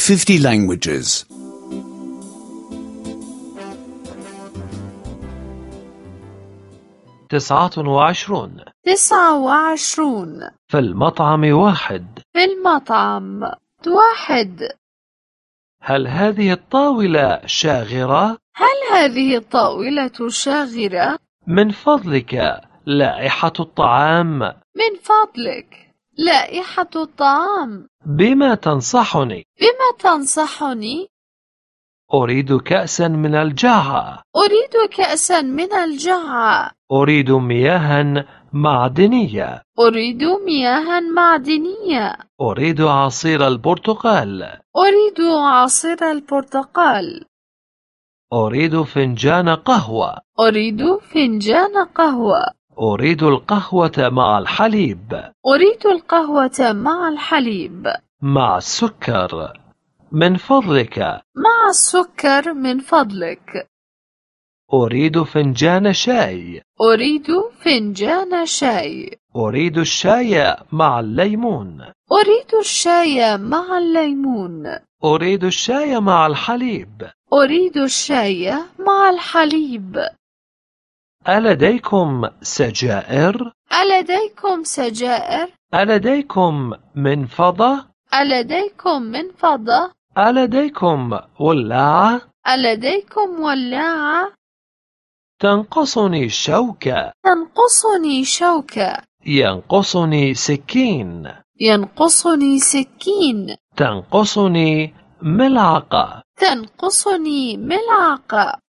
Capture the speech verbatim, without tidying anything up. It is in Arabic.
fifty languages. تسعة وعشرون. تسعة وعشرون. في المطعم واحد. في المطعم واحد. هل هذه الطاولة شاغرة؟ هل هذه الطاولة شاغرة؟ من فضلك، لائحة الطعام. من فضلك، لائحة الطعام. بما تنصحني؟ بما تنصحني؟ أريد كأسا من الجعة. أريد كأسا من الجعة. أريد مياه معدنية. أريد مياه معدنية. أريد عصير البرتقال. أريد عصير البرتقال. أريد فنجان قهوة. أريد فنجان قهوة. أريد القهوة مع الحليب. أريد القهوة مع الحليب. مع السكر. من فضلك. مع السكر من فضلك. أريد فنجان شاي. أريد فنجان شاي. أريد الشاي مع الليمون. أريد الشاي مع الليمون. أريد الشاي مع الحليب. أريد الشاي مع الحليب. ألديكم سجائر؟ ألديكم سجائر؟ ألديكم منفضة؟ ألديكم منفضة؟ ألديكم ولاعة؟ ألديكم ولاعة؟ تنقصني شوكة. تنقصني شوكة. ينقصني سكين. ينقصني سكين. تنقصني ملعقة. تنقصني ملعقة.